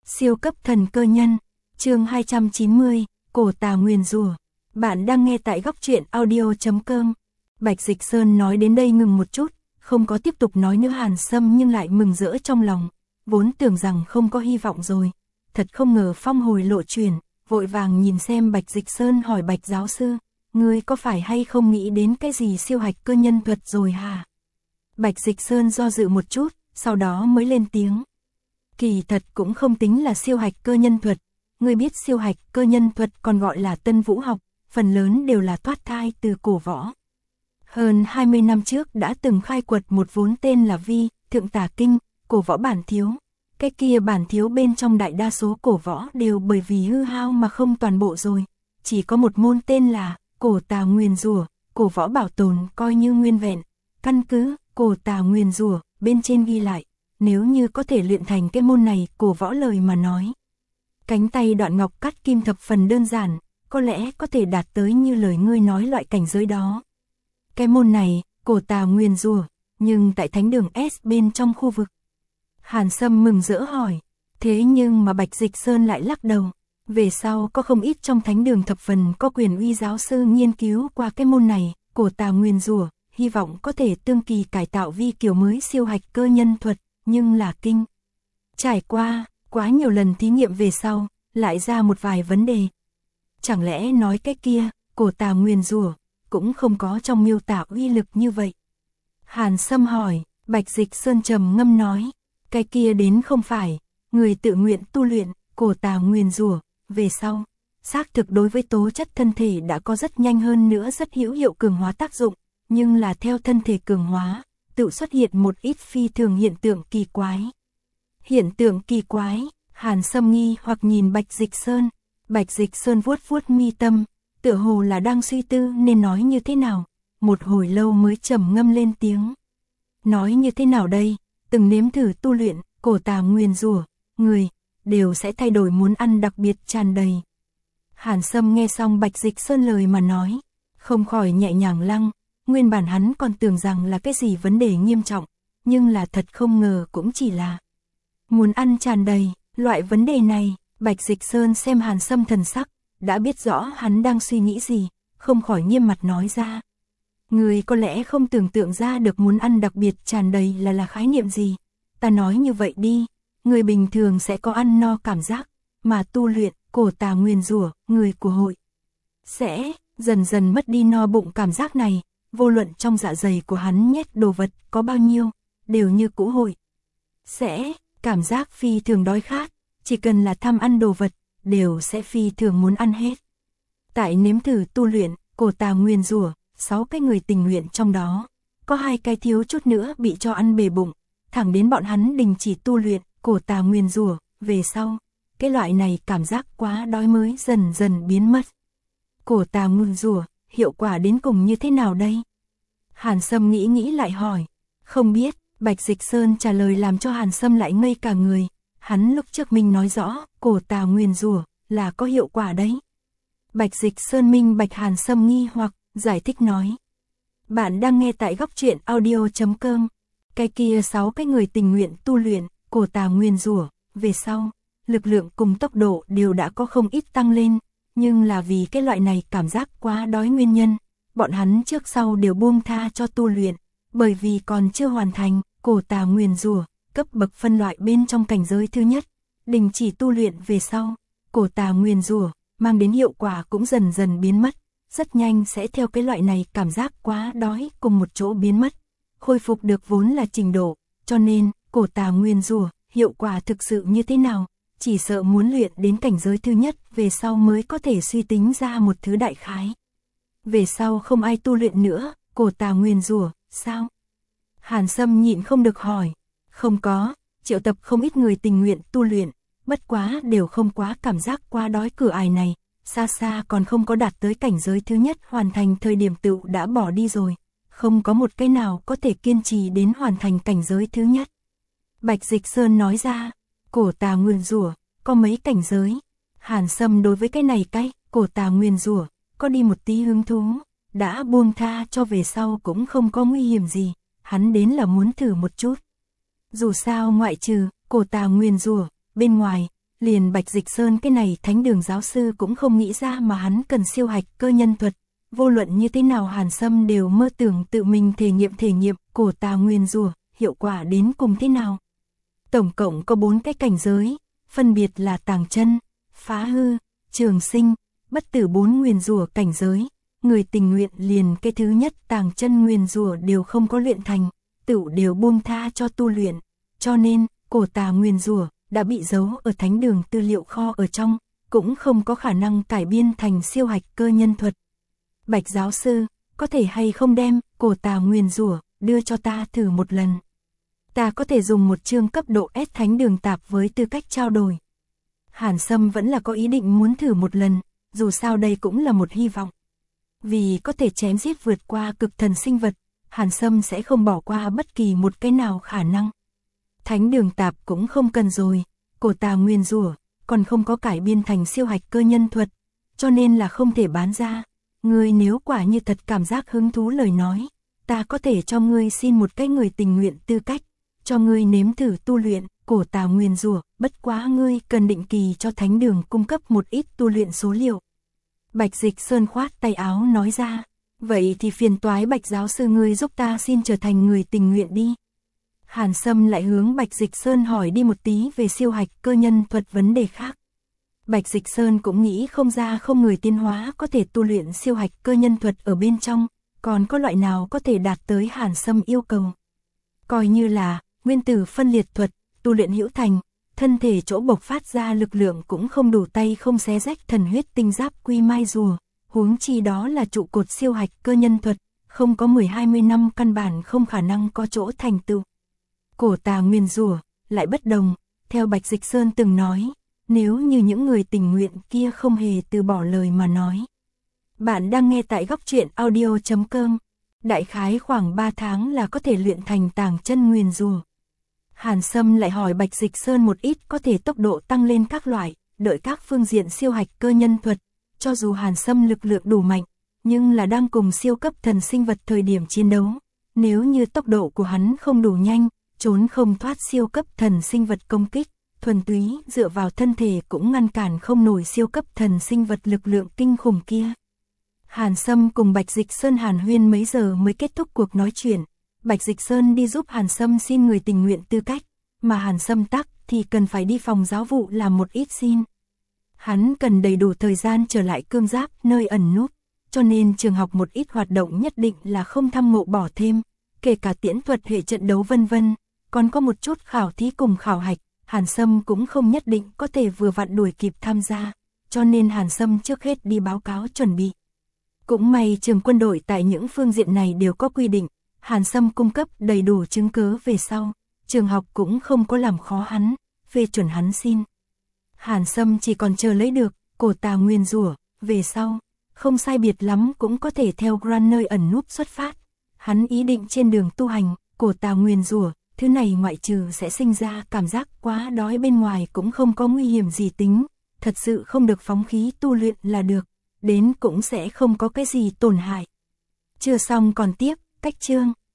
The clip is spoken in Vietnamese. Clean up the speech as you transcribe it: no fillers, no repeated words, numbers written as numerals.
Siêu cấp thần cơ nhân, chương 290, cổ tà nguyền rủa. Bạn đang nghe tại góc truyện audio.com. Bạch Dịch Sơn nói đến đây ngừng một chút, không có tiếp tục nói nữa. Hàn Sâm nhưng lại mừng rỡ trong lòng, vốn tưởng rằng không có hy vọng rồi. Thật không ngờ phong hồi lộ chuyển, vội vàng nhìn xem Bạch Dịch Sơn hỏi Bạch giáo sư, ngươi có phải hay không nghĩ đến cái gì siêu hạch cơ nhân thuật rồi hả? Bạch Dịch Sơn do dự một chút, sau đó mới lên tiếng. Kỳ thật cũng không tính là siêu hạch cơ nhân thuật, ngươi biết siêu hạch cơ nhân thuật còn gọi là tân vũ học, phần lớn đều là thoát thai từ cổ võ. Hơn 20 năm trước đã từng khai quật một vốn tên là Vi, Thượng Tà Kinh, cổ võ bản thiếu. Cái kia bản thiếu bên trong đại đa số cổ võ đều bởi vì hư hao mà không toàn bộ rồi. Chỉ có một môn tên là cổ tà nguyền rủa, cổ võ bảo tồn coi như nguyên vẹn. Căn cứ cổ tà nguyền rủa bên trên ghi lại, nếu như có thể luyện thành cái môn này cổ võ lời mà nói. Cánh tay đoạn ngọc cắt kim thập phần đơn giản, có lẽ có thể đạt tới như lời ngươi nói loại cảnh giới đó. Cái môn này, cổ tà nguyền rủa, nhưng tại thánh đường S bên trong khu vực. Hàn Sâm mừng rỡ hỏi, thế nhưng mà Bạch Dịch Sơn lại lắc đầu. Về sau có không ít trong thánh đường thập phần có quyền uy giáo sư nghiên cứu qua cái môn này, cổ tà nguyền rủa, hy vọng có thể tương kỳ cải tạo vi kiểu mới siêu hạch cơ nhân thuật, nhưng là kinh. Trải qua, quá nhiều lần thí nghiệm về sau, lại ra một vài vấn đề. Chẳng lẽ nói cái kia, cổ tà nguyền rủa, cũng không có trong miêu tả uy lực như vậy? Hàn Sâm hỏi, Bạch Dịch Sơn trầm ngâm nói, cái kia đến không phải, người tự nguyện tu luyện, cổ tà nguyền rủa, về sau, xác thực đối với tố chất thân thể đã có rất nhanh hơn nữa rất hữu hiệu cường hóa tác dụng, nhưng là theo thân thể cường hóa, tự xuất hiện một ít phi thường hiện tượng kỳ quái. Hiện tượng kỳ quái, Hàn Sâm nghi hoặc nhìn Bạch Dịch Sơn. Bạch Dịch Sơn vuốt vuốt mi tâm, tựa hồ là đang suy tư nên nói như thế nào, một hồi lâu mới trầm ngâm lên tiếng. Nói như thế nào đây, từng nếm thử tu luyện, cổ tà nguyền rủa, người, đều sẽ thay đổi muốn ăn đặc biệt tràn đầy. Hàn Sâm nghe xong Bạch Dịch Sơn lời mà nói, không khỏi nhẹ nhàng lăng, nguyên bản hắn còn tưởng rằng là cái gì vấn đề nghiêm trọng, nhưng là thật không ngờ cũng chỉ là muốn ăn tràn đầy, loại vấn đề này. Bạch Dịch Sơn xem Hàn Sâm thần sắc, đã biết rõ hắn đang suy nghĩ gì, không khỏi nghiêm mặt nói ra. Người có lẽ không tưởng tượng ra được muốn ăn đặc biệt tràn đầy là khái niệm gì. Ta nói như vậy đi, người bình thường sẽ có ăn no cảm giác, mà tu luyện, cổ tà nguyền rủa, người của hội sẽ dần dần mất đi no bụng cảm giác này, vô luận trong dạ dày của hắn nhét đồ vật có bao nhiêu, đều như cũ hội sẽ cảm giác phi thường đói khát. Chỉ cần là tham ăn đồ vật, đều sẽ phi thường muốn ăn hết. Tại nếm thử tu luyện, cổ tà nguyền rủa, 6 cái người tình nguyện trong đó, có 2 cái thiếu chút nữa bị cho ăn bể bụng, thẳng đến bọn hắn đình chỉ tu luyện, cổ tà nguyền rủa, về sau, cái loại này cảm giác quá đói mới dần dần biến mất. Cổ tà nguyền rủa, hiệu quả đến cùng như thế nào đây? Hàn Sâm nghĩ lại hỏi, không biết. Bạch Dịch Sơn trả lời làm cho Hàn Sâm lại ngây cả người. Hắn lúc trước mình nói rõ, cổ tà nguyền rủa là có hiệu quả đấy. Bạch Dịch Sơn minh bạch Hàn Sâm nghi hoặc, giải thích nói. Bạn đang nghe tại góc truyện audio.com. Cái kia 6 cái người tình nguyện tu luyện, cổ tà nguyền rủa, về sau, lực lượng cùng tốc độ đều đã có không ít tăng lên, nhưng là vì cái loại này cảm giác quá đói nguyên nhân, bọn hắn trước sau đều buông tha cho tu luyện, bởi vì còn chưa hoàn thành, cổ tà nguyền rủa cấp bậc phân loại bên trong cảnh giới thứ nhất, đình chỉ tu luyện về sau, cổ tà nguyền rủa mang đến hiệu quả cũng dần dần biến mất, rất nhanh sẽ theo cái loại này cảm giác quá đói cùng một chỗ biến mất, khôi phục được vốn là trình độ, cho nên, cổ tà nguyền rủa hiệu quả thực sự như thế nào, chỉ sợ muốn luyện đến cảnh giới thứ nhất về sau mới có thể suy tính ra một thứ đại khái. Về sau không ai tu luyện nữa, cổ tà nguyền rủa, sao? Hàn Sâm nhịn không được hỏi. Không có, triệu tập không ít người tình nguyện tu luyện, bất quá đều không quá cảm giác quá đói cửa ải này, xa xa còn không có đạt tới cảnh giới thứ nhất hoàn thành thời điểm tựu đã bỏ đi rồi, không có một cái nào có thể kiên trì đến hoàn thành cảnh giới thứ nhất. Bạch Dịch Sơn nói ra, cổ tà nguyền rủa, có mấy cảnh giới. Hàn Sâm đối với cái này cổ tà nguyền rủa, có đi một tí hứng thú, đã buông tha cho về sau cũng không có nguy hiểm gì, hắn đến là muốn thử một chút. Dù sao ngoại trừ cổ tà nguyền rủa bên ngoài, Liền Bạch Dịch Sơn cái này thánh đường giáo sư cũng không nghĩ ra mà hắn cần siêu hạch cơ nhân thuật. Vô luận như thế nào Hàn Sâm đều mơ tưởng tự mình thể nghiệm cổ tà nguyền rủa, hiệu quả đến cùng thế nào. Tổng cộng có 4 cái cảnh giới, phân biệt là tàng chân, phá hư, trường sinh, bất tử 4 nguyền rủa cảnh giới. Người tình nguyện liền cái thứ nhất tàng chân nguyền rủa đều không có luyện thành, tựu đều buông tha cho tu luyện. Cho nên, cổ tà nguyền rủa đã bị giấu ở thánh đường tư liệu kho ở trong, cũng không có khả năng cải biên thành siêu hạch cơ nhân thuật. Bạch giáo sư, có thể hay không đem cổ tà nguyền rủa đưa cho ta thử một lần. Ta có thể dùng một chương cấp độ S thánh đường tạp với tư cách trao đổi. Hàn Sâm vẫn là có ý định muốn thử một lần, dù sao đây cũng là một hy vọng. Vì có thể chém giết vượt qua cực thần sinh vật, Hàn Sâm sẽ không bỏ qua bất kỳ một cái nào khả năng. Thánh đường tạp cũng không cần rồi, cổ tà nguyên rủa còn không có cải biên thành siêu hạch cơ nhân thuật, cho nên là không thể bán ra. Ngươi nếu quả như thật cảm giác hứng thú lời nói, ta có thể cho ngươi xin một cái người tình nguyện tư cách, cho ngươi nếm thử tu luyện cổ tà nguyên rủa, bất quá ngươi cần định kỳ cho thánh đường cung cấp một ít tu luyện số liệu. Bạch Dịch Sơn khoát tay áo nói ra, vậy thì phiền toái Bạch giáo sư ngươi giúp ta xin trở thành người tình nguyện đi. Hàn Sâm lại hướng Bạch Dịch Sơn hỏi đi một tí về siêu hạch cơ nhân thuật vấn đề khác. Bạch Dịch Sơn cũng nghĩ không ra không người tiến hóa có thể tu luyện siêu hạch cơ nhân thuật ở bên trong, còn có loại nào có thể đạt tới Hàn Sâm yêu cầu. Coi như là nguyên tử phân liệt thuật, tu luyện hữu thành, thân thể chỗ bộc phát ra lực lượng cũng không đủ tay không xé rách thần huyết tinh giáp quy mai rùa, huống chi đó là trụ cột siêu hạch cơ nhân thuật, không có 10-20 năm căn bản không khả năng có chỗ thành tựu. Cổ tà nguyên rủa lại bất đồng, theo Bạch Dịch Sơn từng nói, nếu như những người tình nguyện kia không hề từ bỏ lời mà nói. Bạn đang nghe tại góc truyện audio.com, đại khái khoảng 3 tháng là có thể luyện thành tàng chân nguyên rủa. Hàn Sâm lại hỏi Bạch Dịch Sơn một ít có thể tốc độ tăng lên các loại, đợi các phương diện siêu hạch cơ nhân thuật, cho dù Hàn Sâm lực lượng đủ mạnh, nhưng là đang cùng siêu cấp thần sinh vật thời điểm chiến đấu, nếu như tốc độ của hắn không đủ nhanh, trốn không thoát siêu cấp thần sinh vật công kích, thuần túy dựa vào thân thể cũng ngăn cản không nổi siêu cấp thần sinh vật lực lượng kinh khủng kia. Hàn Sâm cùng Bạch Dịch Sơn hàn huyên mấy giờ mới kết thúc cuộc nói chuyện. Bạch Dịch Sơn đi giúp Hàn Sâm xin người tình nguyện tư cách, mà Hàn Sâm tắc thì cần phải đi phòng giáo vụ làm một ít xin. Hắn cần đầy đủ thời gian trở lại cương giáp nơi ẩn núp, cho nên trường học một ít hoạt động nhất định là không thăm ngộ bỏ thêm, kể cả tiễn thuật hệ trận đấu vân vân, còn có một chút khảo thí cùng khảo hạch, Hàn Sâm cũng không nhất định có thể vừa vặn đuổi kịp tham gia, cho nên Hàn Sâm trước hết đi báo cáo chuẩn bị. Cũng may trường quân đội tại những phương diện này đều có quy định, Hàn Sâm cung cấp đầy đủ chứng cứ về sau, trường học cũng không có làm khó hắn, phê chuẩn hắn xin. Hàn Sâm chỉ còn chờ lấy được cổ tà nguyên rủa, về sau, không sai biệt lắm cũng có thể theo Grand nơi ẩn núp xuất phát. Hắn ý định trên đường tu hành, cổ tà nguyên rủa, thứ này ngoại trừ sẽ sinh ra cảm giác quá đói bên ngoài cũng không có nguy hiểm gì tính, thật sự không được phóng khí tu luyện là được, đến cũng sẽ không có cái gì tổn hại. Chưa xong còn tiếp, cách chương.